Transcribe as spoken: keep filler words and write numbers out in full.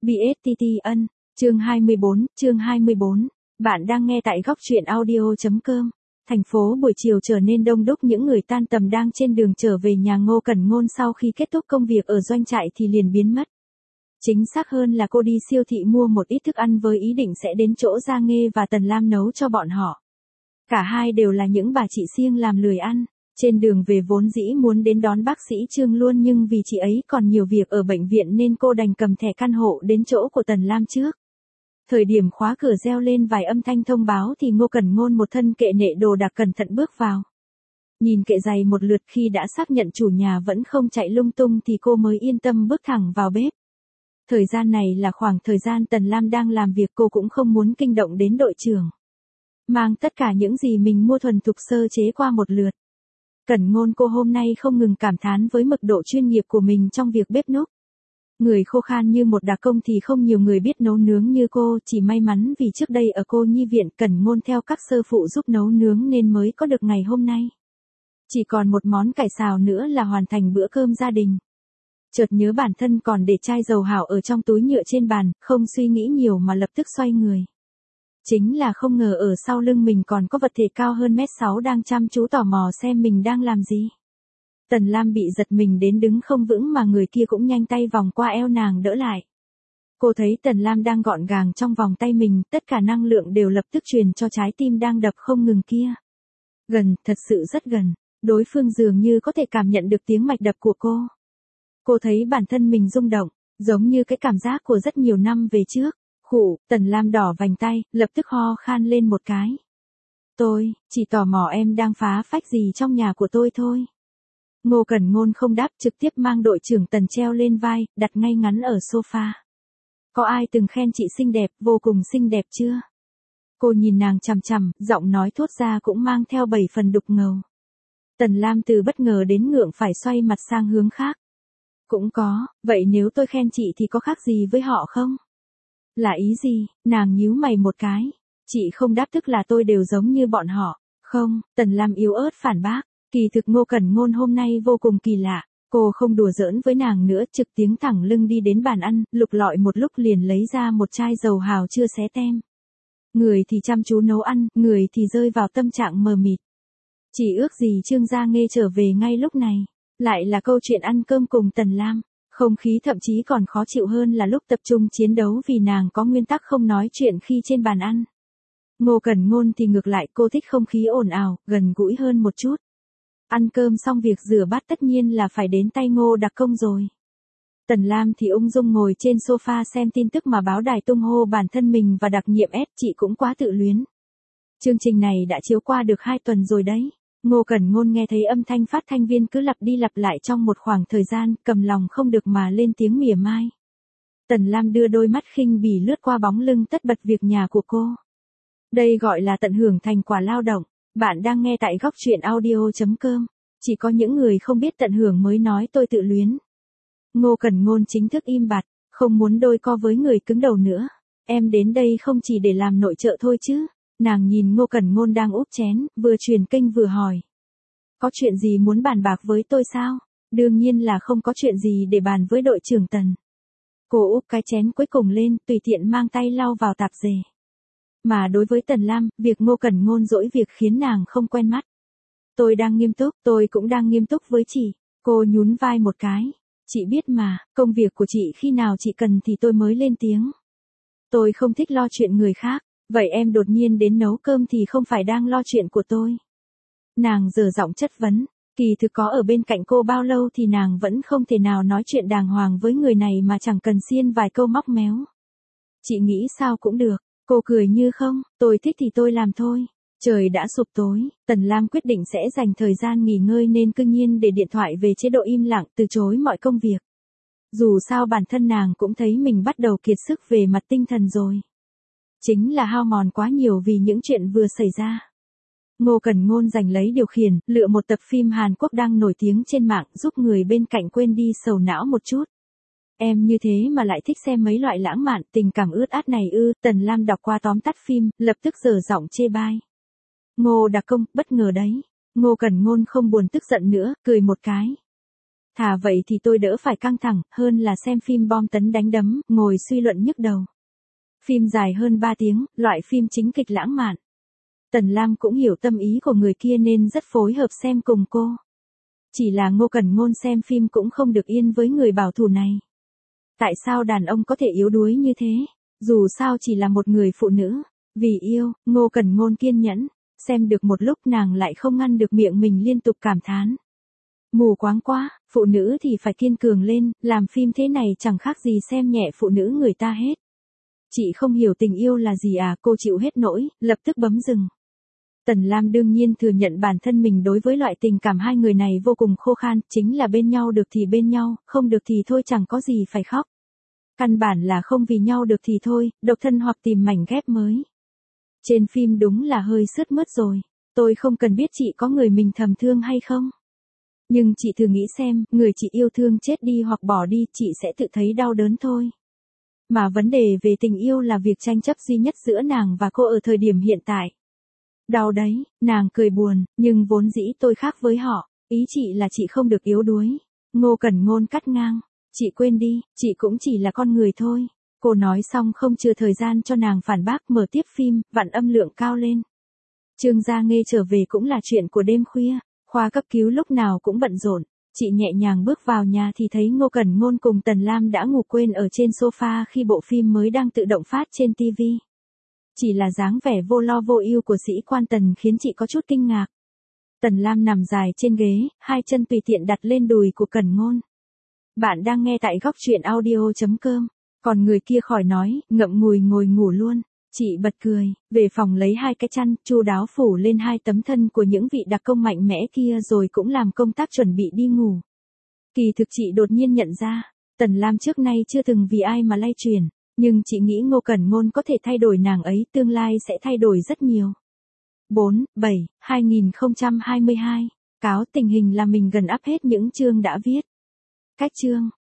bê ét tê tê ân, chương hai mươi bốn, chương hai mươi bốn. Bạn đang nghe tại góc truyện audio.com. Thành phố buổi chiều trở nên đông đúc, những người tan tầm đang trên đường trở về nhà Ngô Cẩn Ngôn sau khi kết thúc công việc ở doanh trại thì liền biến mất. Chính xác hơn là cô đi siêu thị mua một ít thức ăn với ý định sẽ đến chỗ Gia Nghê và Tần Lam nấu cho bọn họ. Cả hai đều là những bà chị siêng làm lười ăn. Trên đường về vốn dĩ muốn đến đón bác sĩ Trương luôn, nhưng vì chị ấy còn nhiều việc ở bệnh viện nên cô đành cầm thẻ căn hộ đến chỗ của Tần Lam trước. Thời điểm khóa cửa reo lên vài âm thanh thông báo thì Ngô Cẩn Ngôn một thân kệ nệ đồ đạc cẩn thận bước vào. Nhìn kệ giày một lượt, khi đã xác nhận chủ nhà vẫn không chạy lung tung thì cô mới yên tâm bước thẳng vào bếp. Thời gian này là khoảng thời gian Tần Lam đang làm việc, cô cũng không muốn kinh động đến đội trưởng. Mang tất cả những gì mình mua thuần thục sơ chế qua một lượt. Cẩn Ngôn cô hôm nay không ngừng cảm thán với mức độ chuyên nghiệp của mình trong việc bếp núc. Người khô khan như một đặc công thì không nhiều người biết nấu nướng như cô, chỉ may mắn vì trước đây ở cô nhi viện Cẩn Ngôn theo các sư phụ giúp nấu nướng nên mới có được ngày hôm nay. Chỉ còn một món cải xào nữa là hoàn thành bữa cơm gia đình. Chợt nhớ bản thân còn để chai dầu hảo ở trong túi nhựa trên bàn, không suy nghĩ nhiều mà lập tức xoay người. Chính là không ngờ ở sau lưng mình còn có vật thể cao hơn mét sáu đang chăm chú tò mò xem mình đang làm gì. Tần Lam bị giật mình đến đứng không vững mà người kia cũng nhanh tay vòng qua eo nàng đỡ lại. Cô thấy Tần Lam đang gọn gàng trong vòng tay mình, tất cả năng lượng đều lập tức truyền cho trái tim đang đập không ngừng kia. Gần, thật sự rất gần, đối phương dường như có thể cảm nhận được tiếng mạch đập của cô. Cô thấy bản thân mình rung động, giống như cái cảm giác của rất nhiều năm về trước. Khụ, Tần Lam đỏ vành tay, lập tức ho khan lên một cái. Tôi, chỉ tò mò em đang phá phách gì trong nhà của tôi thôi. Ngô Cẩn Ngôn không đáp, trực tiếp mang đội trưởng Tần treo lên vai, đặt ngay ngắn ở sofa. Có ai từng khen chị xinh đẹp, vô cùng xinh đẹp chưa? Cô nhìn nàng chằm chằm, giọng nói thốt ra cũng mang theo bảy phần đục ngầu. Tần Lam từ bất ngờ đến ngượng phải xoay mặt sang hướng khác. Cũng có, vậy nếu tôi khen chị thì có khác gì với họ không? Là ý gì? Nàng nhíu mày một cái. Chị không đáp tức là tôi đều giống như bọn họ. Không, Tần Lam yếu ớt phản bác. Kỳ thực Ngô Cẩn Ngôn hôm nay vô cùng kỳ lạ. Cô không đùa giỡn với nàng nữa, trực tiếng thẳng lưng đi đến bàn ăn, lục lọi một lúc liền lấy ra một chai dầu hào chưa xé tem. Người thì chăm chú nấu ăn, người thì rơi vào tâm trạng mờ mịt. Chỉ ước gì Trương Gia Nghê trở về ngay lúc này. Lại là câu chuyện ăn cơm cùng Tần Lam. Không khí thậm chí còn khó chịu hơn là lúc tập trung chiến đấu vì nàng có nguyên tắc không nói chuyện khi trên bàn ăn. Ngô Cẩn Ngôn thì ngược lại, cô thích không khí ồn ào, gần gũi hơn một chút. Ăn cơm xong việc rửa bát tất nhiên là phải đến tay Ngô đặc công rồi. Tần Lam thì ung dung ngồi trên sofa xem tin tức mà báo đài tung hô bản thân mình và đặc nhiệm S, chị cũng quá tự luyến. Chương trình này đã chiếu qua được hai tuần rồi đấy. Ngô Cẩn Ngôn nghe thấy âm thanh phát thanh viên cứ lặp đi lặp lại trong một khoảng thời gian, cầm lòng không được mà lên tiếng mỉa mai. Tần Lam đưa đôi mắt khinh bỉ lướt qua bóng lưng tất bật việc nhà của cô. Đây gọi là tận hưởng thành quả lao động. Bạn đang nghe tại góc truyện audio.com. Chỉ có những người không biết tận hưởng mới nói tôi tự luyến. Ngô Cẩn Ngôn chính thức im bặt, không muốn đôi co với người cứng đầu nữa. Em đến đây không chỉ để làm nội trợ thôi chứ. Nàng nhìn Ngô Cẩn Ngôn đang úp chén, vừa truyền kênh vừa hỏi. Có chuyện gì muốn bàn bạc với tôi sao? Đương nhiên là không có chuyện gì để bàn với đội trưởng Tần. Cô úp cái chén cuối cùng lên, tùy tiện mang tay lau vào tạp dề. Mà đối với Tần Lam, việc Ngô Cẩn Ngôn dỗi việc khiến nàng không quen mắt. Tôi đang nghiêm túc, tôi cũng đang nghiêm túc với chị. Cô nhún vai một cái. Chị biết mà, công việc của chị khi nào chị cần thì tôi mới lên tiếng. Tôi không thích lo chuyện người khác. Vậy em đột nhiên đến nấu cơm thì không phải đang lo chuyện của tôi. Nàng giở giọng chất vấn, kỳ thực có ở bên cạnh cô bao lâu thì nàng vẫn không thể nào nói chuyện đàng hoàng với người này mà chẳng cần xiên vài câu móc méo. Chị nghĩ sao cũng được, cô cười như không, tôi thích thì tôi làm thôi. Trời đã sụp tối, Tần Lam quyết định sẽ dành thời gian nghỉ ngơi nên cương nhiên để điện thoại về chế độ im lặng, từ chối mọi công việc. Dù sao bản thân nàng cũng thấy mình bắt đầu kiệt sức về mặt tinh thần rồi. Chính là hao mòn quá nhiều vì những chuyện vừa xảy ra. Ngô Cẩn Ngôn giành lấy điều khiển, lựa một tập phim Hàn Quốc đang nổi tiếng trên mạng giúp người bên cạnh quên đi sầu não một chút. Em như thế mà lại thích xem mấy loại lãng mạn tình cảm ướt át này ư? Tần Lam đọc qua tóm tắt phim, lập tức giở giọng chê bai. Ngô đặc công, bất ngờ đấy. Ngô Cẩn Ngôn không buồn tức giận nữa, cười một cái. Thà vậy thì tôi đỡ phải căng thẳng, hơn là xem phim bom tấn đánh đấm, ngồi suy luận nhức đầu. Phim dài hơn ba tiếng, loại phim chính kịch lãng mạn. Tần Lam cũng hiểu tâm ý của người kia nên rất phối hợp xem cùng cô. Chỉ là Ngô Cẩn Ngôn xem phim cũng không được yên với người bảo thủ này. Tại sao đàn ông có thể yếu đuối như thế? Dù sao chỉ là một người phụ nữ. Vì yêu, Ngô Cẩn Ngôn kiên nhẫn. Xem được một lúc nàng lại không ngăn được miệng mình liên tục cảm thán. Mù quáng quá, phụ nữ thì phải kiên cường lên, làm phim thế này chẳng khác gì xem nhẹ phụ nữ người ta hết. Chị không hiểu tình yêu là gì à, cô chịu hết nỗi, lập tức bấm dừng. Tần Lam đương nhiên thừa nhận bản thân mình đối với loại tình cảm hai người này vô cùng khô khan, chính là bên nhau được thì bên nhau, không được thì thôi chẳng có gì phải khóc. Căn bản là không vì nhau được thì thôi, độc thân hoặc tìm mảnh ghép mới. Trên phim đúng là hơi sướt mướt rồi, tôi không cần biết chị có người mình thầm thương hay không. Nhưng chị thử nghĩ xem, người chị yêu thương chết đi hoặc bỏ đi, chị sẽ tự thấy đau đớn thôi. Mà vấn đề về tình yêu là việc tranh chấp duy nhất giữa nàng và cô ở thời điểm hiện tại. Đau đấy, nàng cười buồn, nhưng vốn dĩ tôi khác với họ, ý chị là chị không được yếu đuối. Ngô Cẩn Ngôn cắt ngang, chị quên đi, chị cũng chỉ là con người thôi. Cô nói xong không chưa thời gian cho nàng phản bác, mở tiếp phim, vặn âm lượng cao lên. Trương Gia Nghê trở về cũng là chuyện của đêm khuya, khoa cấp cứu lúc nào cũng bận rộn. Chị nhẹ nhàng bước vào nhà thì thấy Ngô Cẩn Ngôn cùng Tần Lam đã ngủ quên ở trên sofa khi bộ phim mới đang tự động phát trên ti vi. Chỉ là dáng vẻ vô lo vô ưu của sĩ quan Tần khiến chị có chút kinh ngạc. Tần Lam nằm dài trên ghế, hai chân tùy tiện đặt lên đùi của Cẩn Ngôn. Bạn đang nghe tại góc truyện audio chấm com. Còn người kia khỏi nói, ngậm ngùi ngồi ngủ luôn. Chị bật cười, về phòng lấy hai cái chăn, chu đáo phủ lên hai tấm thân của những vị đặc công mạnh mẽ kia rồi cũng làm công tác chuẩn bị đi ngủ. Kỳ thực chị đột nhiên nhận ra, Tần Lam trước nay chưa từng vì ai mà lay chuyển, nhưng chị nghĩ Ngô Cẩn Ngôn có thể thay đổi nàng ấy, tương lai sẽ thay đổi rất nhiều. bốn, bảy, hai nghìn không trăm hai mươi hai, cáo tình hình là mình gần up hết những chương đã viết. Cách chương